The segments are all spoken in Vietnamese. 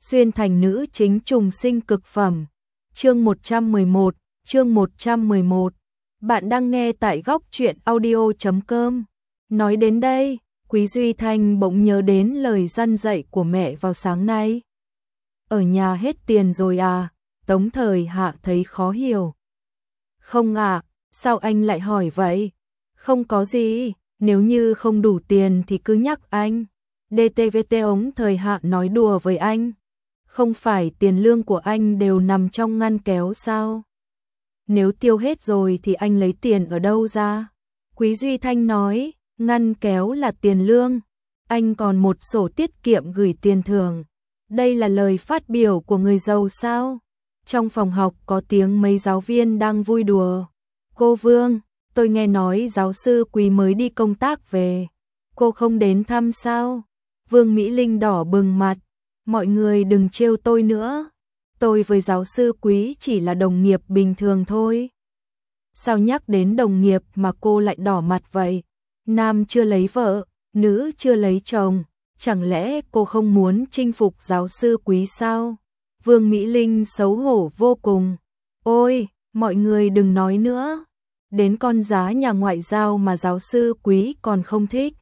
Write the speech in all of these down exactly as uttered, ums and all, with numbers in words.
xuyên thành nữ chính trùng sinh cực phẩm. Chương một trăm mười một, chương một trăm mười một. Bạn đang nghe tại góc truyện audio chấm com. Nói đến đây, Quý Duy Thanh bỗng nhớ đến lời răn dạy của mẹ vào sáng nay. Ở nhà hết tiền rồi à? Tống Thời Hạ thấy khó hiểu. Không ạ, à, sao anh lại hỏi vậy? Không có gì, nếu như không đủ tiền thì cứ nhắc anh. đê tê vê tê Tống Thời Hạ nói đùa với anh. Không phải tiền lương của anh đều nằm trong ngăn kéo sao? Nếu tiêu hết rồi thì anh lấy tiền ở đâu ra? Quý Duy Thanh nói, ngăn kéo là tiền lương, anh còn một sổ tiết kiệm gửi tiền thưởng. Đây là lời phát biểu của người giàu sao? Trong phòng học có tiếng mấy giáo viên đang vui đùa. Cô Vương, tôi nghe nói giáo sư Quý mới đi công tác về. Cô không đến thăm sao? Vương Mỹ Linh đỏ bừng mặt. Mọi người đừng trêu tôi nữa. Tôi với giáo sư Quý chỉ là đồng nghiệp bình thường thôi. Sao nhắc đến đồng nghiệp mà cô lại đỏ mặt vậy? Nam chưa lấy vợ, nữ chưa lấy chồng. Chẳng lẽ cô không muốn chinh phục giáo sư Quý sao? Vương Mỹ Linh xấu hổ vô cùng. Ôi, mọi người đừng nói nữa. Đến con giá nhà ngoại giao mà giáo sư Quý còn không thích.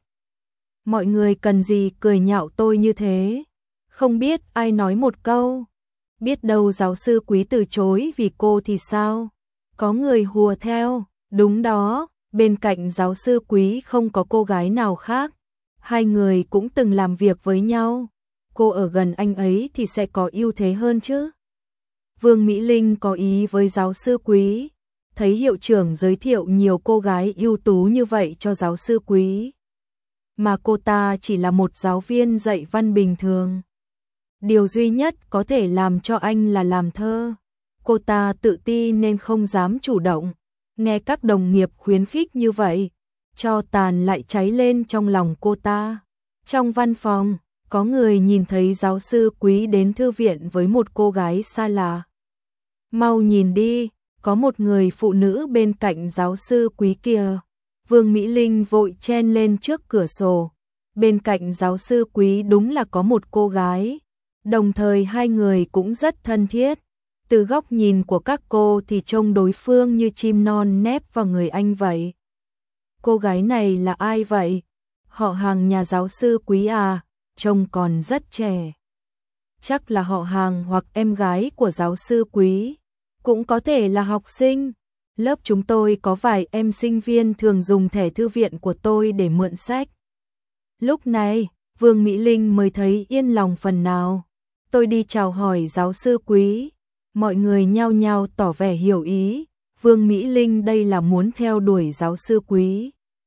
Mọi người cần gì cười nhạo tôi như thế? Không biết ai nói một câu. Biết đâu giáo sư Quý từ chối vì cô thì sao? Có người hùa theo. Đúng đó, bên cạnh giáo sư Quý không có cô gái nào khác. Hai người cũng từng làm việc với nhau. Cô ở gần anh ấy thì sẽ có ưu thế hơn chứ. Vương Mỹ Linh có ý với giáo sư Quý. Thấy hiệu trưởng giới thiệu nhiều cô gái ưu tú như vậy cho giáo sư Quý. Mà cô ta chỉ là một giáo viên dạy văn bình thường. Điều duy nhất có thể làm cho anh là làm thơ. Cô ta tự ti nên không dám chủ động. Nghe các đồng nghiệp khuyến khích như vậy, cho tàn lại cháy lên trong lòng cô ta. Trong văn phòng, có người nhìn thấy giáo sư Quý đến thư viện với một cô gái xa lạ. Mau nhìn đi, có một người phụ nữ bên cạnh giáo sư Quý kìa. Vương Mỹ Linh vội chen lên trước cửa sổ. Bên cạnh giáo sư Quý đúng là có một cô gái. Đồng thời hai người cũng rất thân thiết. Từ góc nhìn của các cô thì trông đối phương như chim non nép vào người anh vậy. Cô gái này là ai vậy? Họ hàng nhà giáo sư Quý à? Trông còn rất trẻ. Chắc là họ hàng hoặc em gái của giáo sư Quý. Cũng có thể là học sinh. Lớp chúng tôi có vài em sinh viên thường dùng thẻ thư viện của tôi để mượn sách. Lúc này, Vương Mỹ Linh mới thấy yên lòng phần nào. Tôi đi chào hỏi giáo sư Quý. Mọi người nhao nhao tỏ vẻ hiểu ý. Vương Mỹ Linh đây là muốn theo đuổi giáo sư Quý.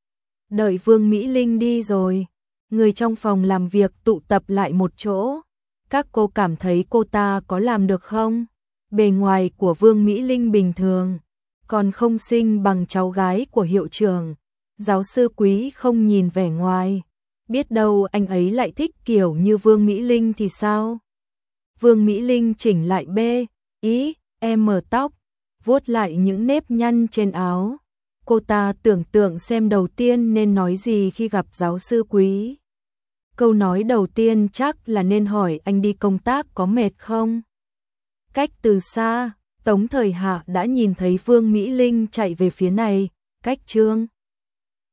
Đợi Vương Mỹ Linh đi rồi, người trong phòng làm việc tụ tập lại một chỗ. Các cô cảm thấy cô ta có làm được không? Bề ngoài của Vương Mỹ Linh bình thường, còn không xinh bằng cháu gái của hiệu trưởng. Giáo sư Quý không nhìn vẻ ngoài, biết đâu anh ấy lại thích kiểu như Vương Mỹ Linh thì sao? Vương Mỹ Linh chỉnh lại bê, ý, em mở tóc, vuốt lại những nếp nhăn trên áo. Cô ta tưởng tượng xem đầu tiên nên nói gì khi gặp giáo sư Quý. Câu nói đầu tiên chắc là nên hỏi anh đi công tác có mệt không? Cách từ xa, Tống Thời Hạ đã nhìn thấy Vương Mỹ Linh chạy về phía này, cách chương